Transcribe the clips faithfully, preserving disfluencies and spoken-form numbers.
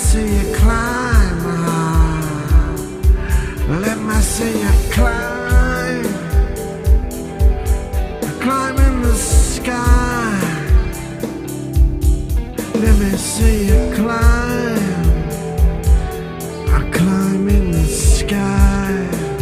see you climb high. Let me see you climb. Climb in the sky. Let me see you climb. I climb in the sky.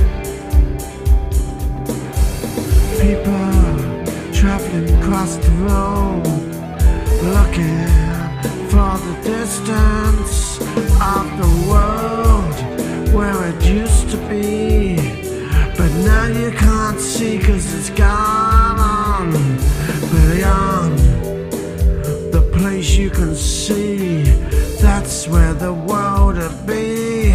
People traveling across the road, looking for the distance of the world where it used to be. But now you can't see 'cause it's gone beyond the place you can see. That's where the world will be.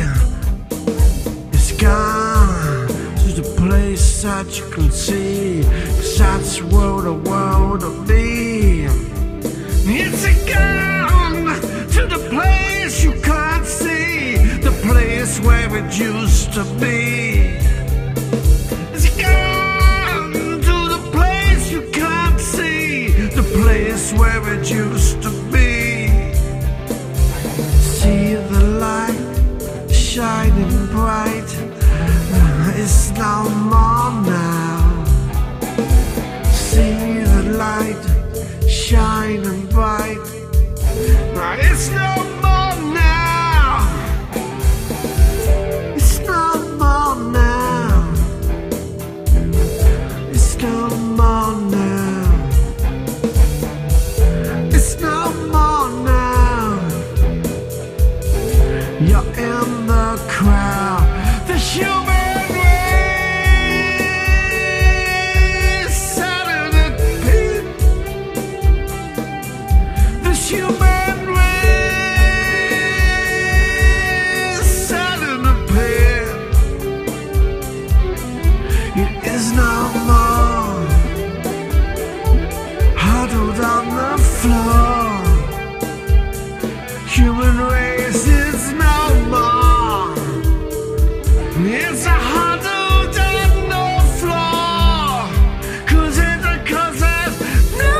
It's gone to the place that you can see, 'cause that's where the world will be. It's gone to the place you can't see, the place where it used to be. It's gone to the place you can't see, the place where it used to be. See the light shining bright, it's no more now. See the light shining bright, it's no more now. It's no more now. It's no more now. It's no more now. You're in the crowd. The human race out of the pit. The human race out of the pit. It is no more huddled on the floor. Human race is no more. It's a huddled on the floor. 'Cause it, 'cause there's no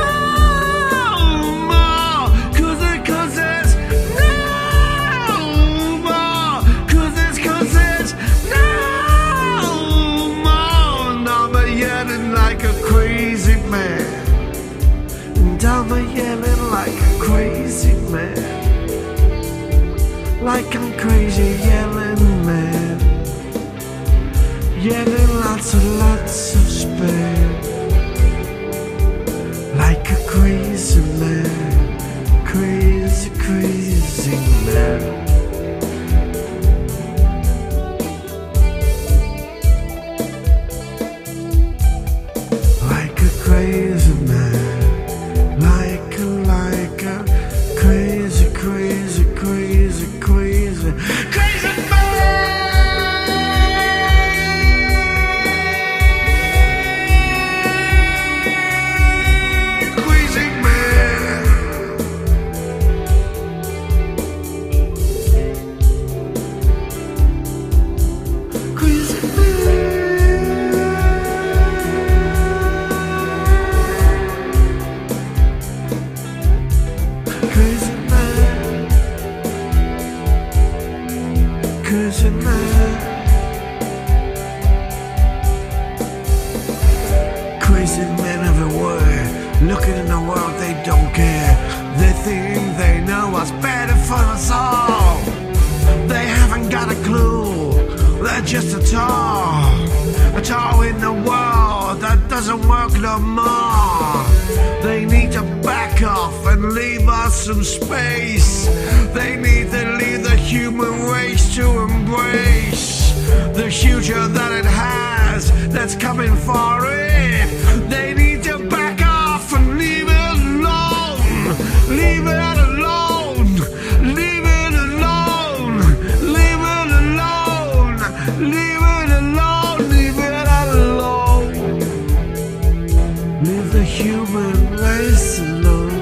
more. 'Cause it, 'cause there's no more. 'Cause it's, 'cause there's no more. And I'm a yelling like a crazy man. And I'm a yelling like a crazy man. Like I'm crazy yelling man. Yelling lots and lots of spam. Like a crazy man. Crazy, crazy man. Like a crazy man. Like a, like a crazy, crazy, crazy, crazy, crazy man. Crazy man. Crazy Crazy man. Crazy man. Crazy men everywhere, looking in the world, they don't care. They think they know what's better for us all. They haven't got a clue, they're just a toy. A toy in the world that doesn't work no more. They need to back off and leave us some space. They need to leave the human race to embrace the future that it has that's coming for it. They need to back off and leave it alone. Leave it alone. Leave it alone. Leave it alone. Leave it alone. Leave it alone. Leave the human race alone.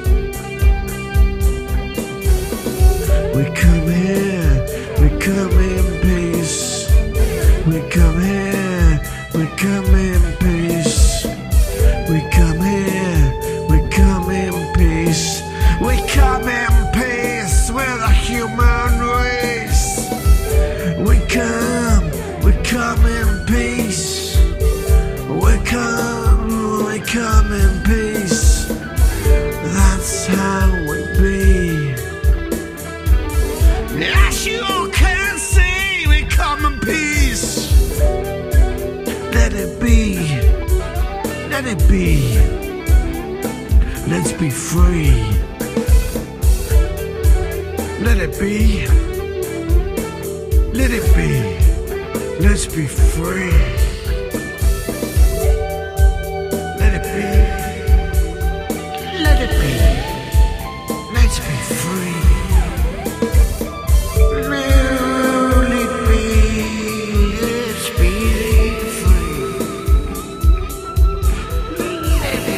We come here, we come in peace. We come here, we come in peace. We come here, we come in peace. We come in peace with a human race. We come, we come in peace. We come, we come in peace. That's how we be. As you can see, we come in peace. Let it be, let it be. Let's be free. Let it be, let it be. Let's be free. Let it be, let it be. Let's be free. Let it be, let's be free. Let it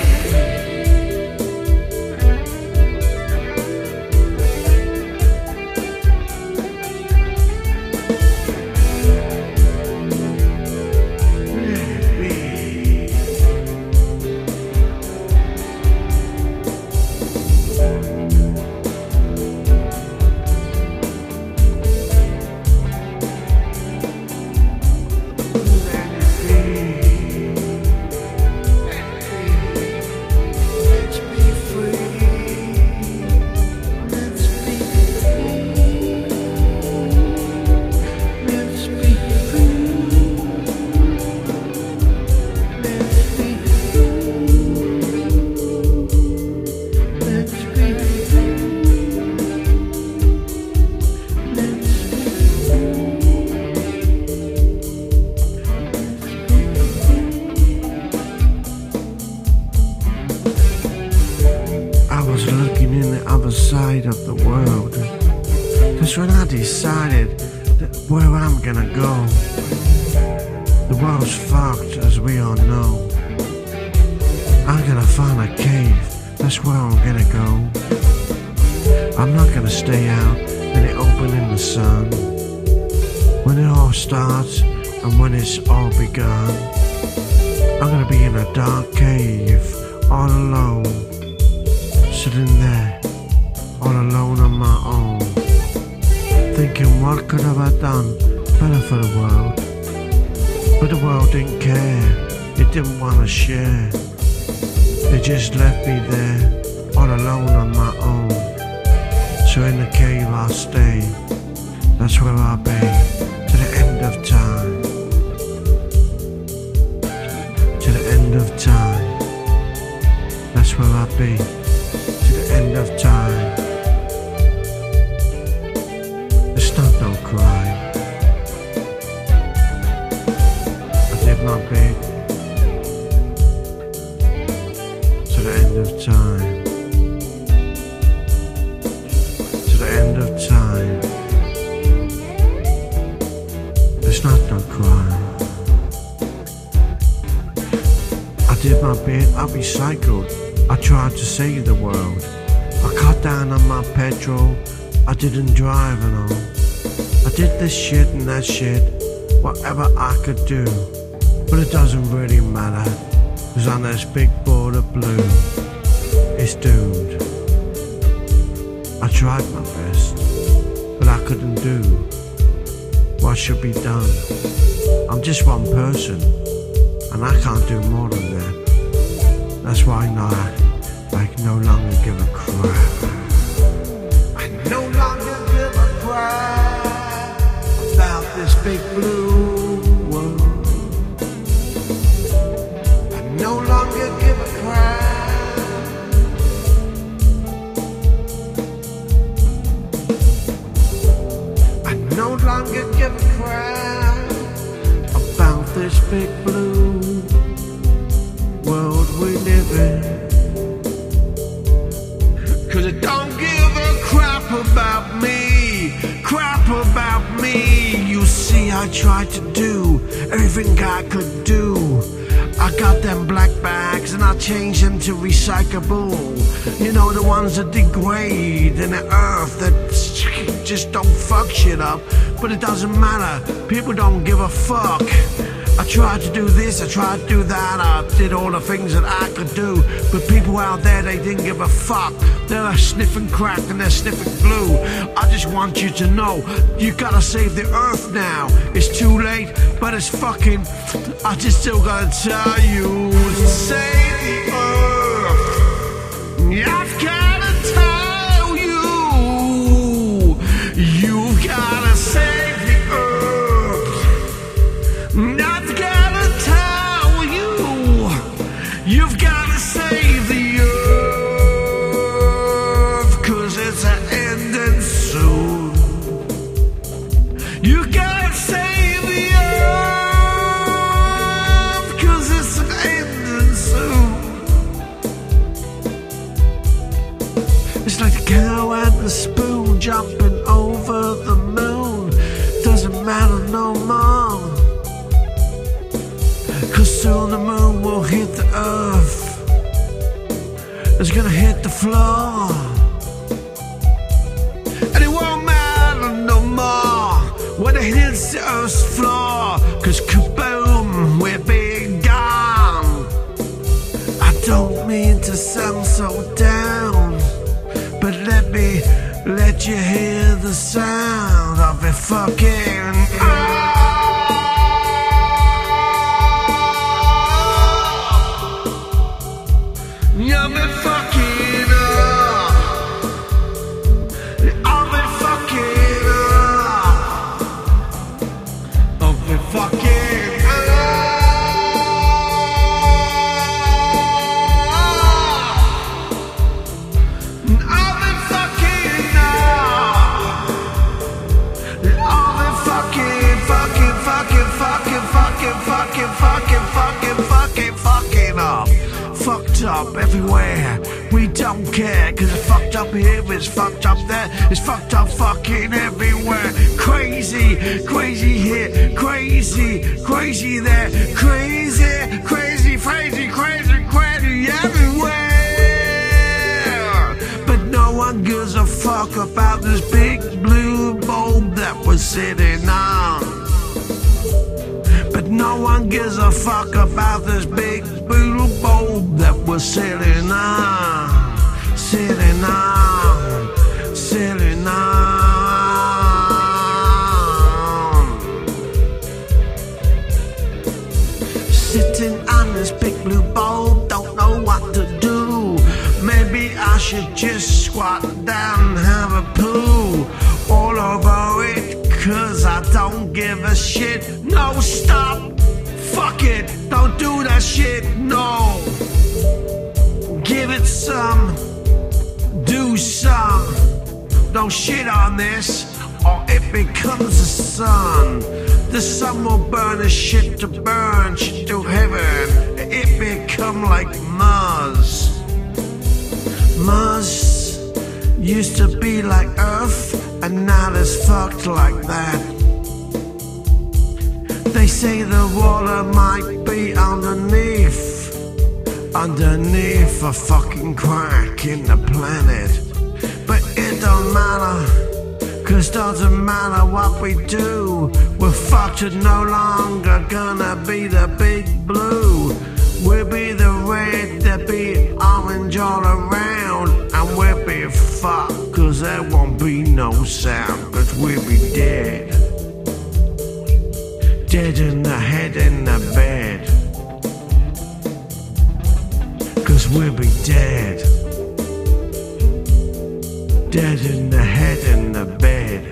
side of the world. Cause when I decided that where I'm gonna go, the world's fucked as we all know. I'm gonna find a cave, that's where I'm gonna go. I'm not gonna stay out in the open in the sun. When it all starts and when it's all begun, I'm gonna be in a dark cave, all alone, sitting there all alone on my own, thinking what could have I done better for the world. But the world didn't care, it didn't want to share. They just left me there all alone on my own. So in the cave I'll stay, that's where I'll be to the end of time. To the end of time, that's where I'll be to the end of time. Don't cry. I did my bit to the end of time. To the end of time. It's not no crime. I did my bit, I recycled. I tried to save the world. I cut down on my petrol. I didn't drive and all. I did this shit and that shit, whatever I could do. But it doesn't really matter, cause on this big board of blue, it's doomed. I tried my best, but I couldn't do what should be done. I'm just one person, and I can't do more than that. That's why now I no longer give a crap. I no longer give a crap about this big blue world. I no longer give a crap. I no longer give a crap about this big blue world we live in. Cause it don't give a crap about me, crap about me. You see, I tried to do everything I could do. I got them black bags and I changed them to recyclable. You know, the ones that degrade in the earth, that just don't fuck shit up. But it doesn't matter, people don't give a fuck. I tried to do this, I tried to do that, I did all the things that I could do, but people out there, they didn't give a fuck. They're sniffing crack and they're sniffing glue. I just want you to know, you gotta save the earth now. It's too late, but it's fucking, I just still gotta tell you, save the earth. I've gotta tell you, you've gotta save the earth. I've gotta tell you, you've gotta save the earth, cause it's a ending soon. You gotta save the earth, cause it's an ending soon. It's like the cow and the spoon jumping over the moon. Doesn't matter no more, cause soon the moon will hit the earth. It's gonna hit the floor, and it won't matter no more when it hits the earth's floor, cause kaboom, we're being gone. I don't mean to sound so down, but let me let you hear the sound of it fucking oh. You've been fucking up. I've been fucking up. I've been fucking up. I've been fucking up. I've been fucking, fucking, fucking, fucking, fucking, fucking, fucking, fucking, fucking, fucking up. Fucked up everywhere, we don't care, cause it's fucked up here, it's fucked up there, it's fucked up fucking everywhere. Crazy, crazy here, crazy, crazy there, crazy, crazy, crazy, crazy, crazy everywhere. But no one gives a fuck about this big blue bulb that we're sitting on. But no one gives a fuck about this big blue bulb that we're sitting on, sitting on, sitting on. Sitting on this big blue bulb, don't know what to do. Maybe I should just squat down and have a poo all over it, cause I don't give a shit. No, stop, fuck it, don't do that shit, no. Give it some, do some. Don't shit on this, or it becomes the sun. The sun will burn the shit to burn, shit to heaven. It become like Mars. Mars used to be like Earth, and now it's fucked like that. They say the water might be underneath, underneath a fucking crack in the planet. But it don't matter, cause doesn't matter what we do, we're fucked, and no longer gonna be the big blue. We'll be the red, there'll be orange all around, and we'll be fucked, cause there won't be no sound, cause we'll be dead. Dead in the head in the bed, cause we'll be dead. Dead in the head in the bed.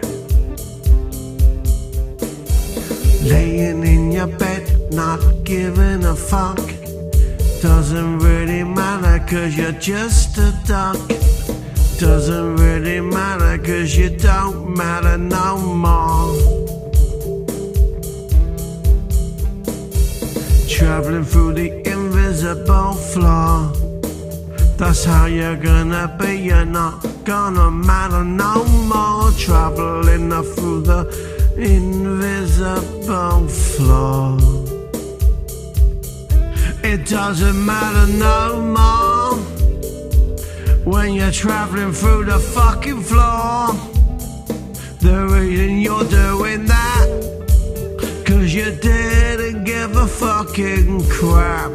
Laying in your bed, not giving a fuck. Doesn't really matter, cause you're just a duck. Doesn't really matter, cause you don't matter no more. Traveling through the invisible floor, that's how you're gonna be, you're not gonna matter no more. Traveling through the invisible floor, it doesn't matter no more when you're traveling through the fucking floor. The reason you're doing that, cause you didn't give a fucking crap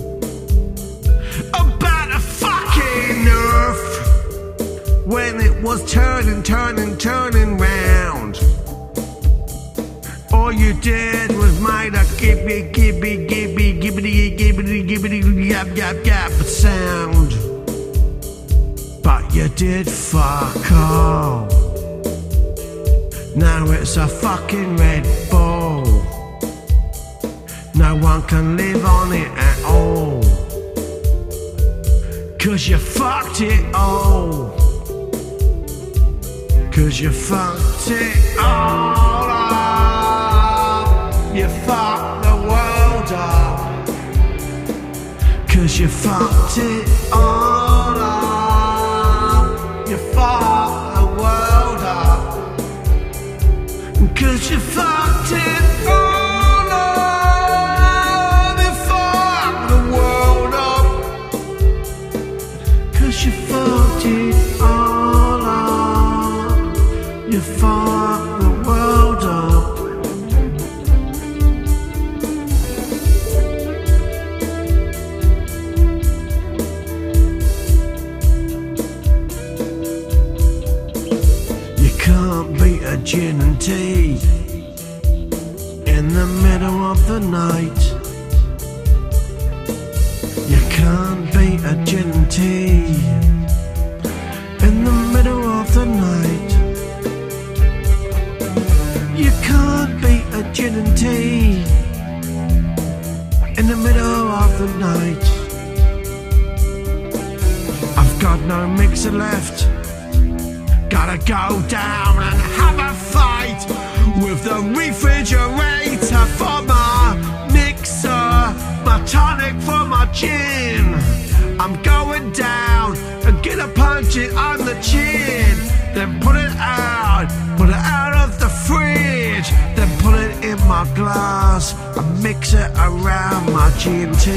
about a fucking earth when it was turning, turning, turning round. All you did was make a gibby, gibby, gibby, gibbity, gibbity, gibbity, yap, yap, yap sound. But you did fuck all. Now it's a fucking Red Bull. No one can live on it at all, 'cause you fucked it all. 'Cause you fucked it all up. You fucked the world up. 'Cause you fucked it all up. You fucked the world up. 'Cause you fucked it all up. You fucked the world up. 'Cause you fucked it all up. You fucked the world up. You can't beat a gin and tea in the middle of the night. You can't beat a gin and tea in the middle of the night. You can't beat a gin and tea in the middle of the night. I've got no mixer left. Gotta go down and have a fight with the refrigerator for my mixer, my tonic for my gin. I'm going down and gonna punch it on the chin. Then put it out, put it out of the fridge. Then put it in my glass and mix it around my G and T.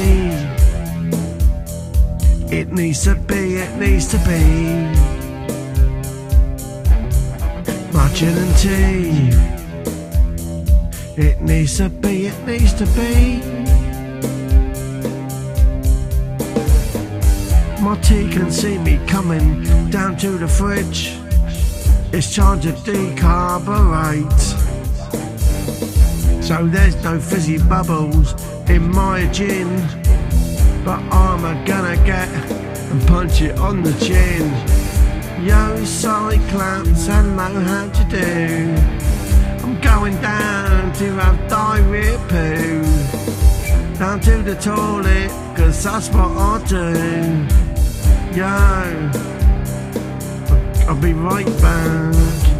It needs to be, it needs to be my gin and tea. It needs to be, it needs to be my tea can see me coming down to the fridge. It's time to decarburate, so there's no fizzy bubbles in my gin. But I'm a gonna get and punch it on the chin. Yo, Cyclops, I know how to do. I'm going down to have diarrhea poo. Down to the toilet, 'cause that's what I do. Yo, I'll be right back.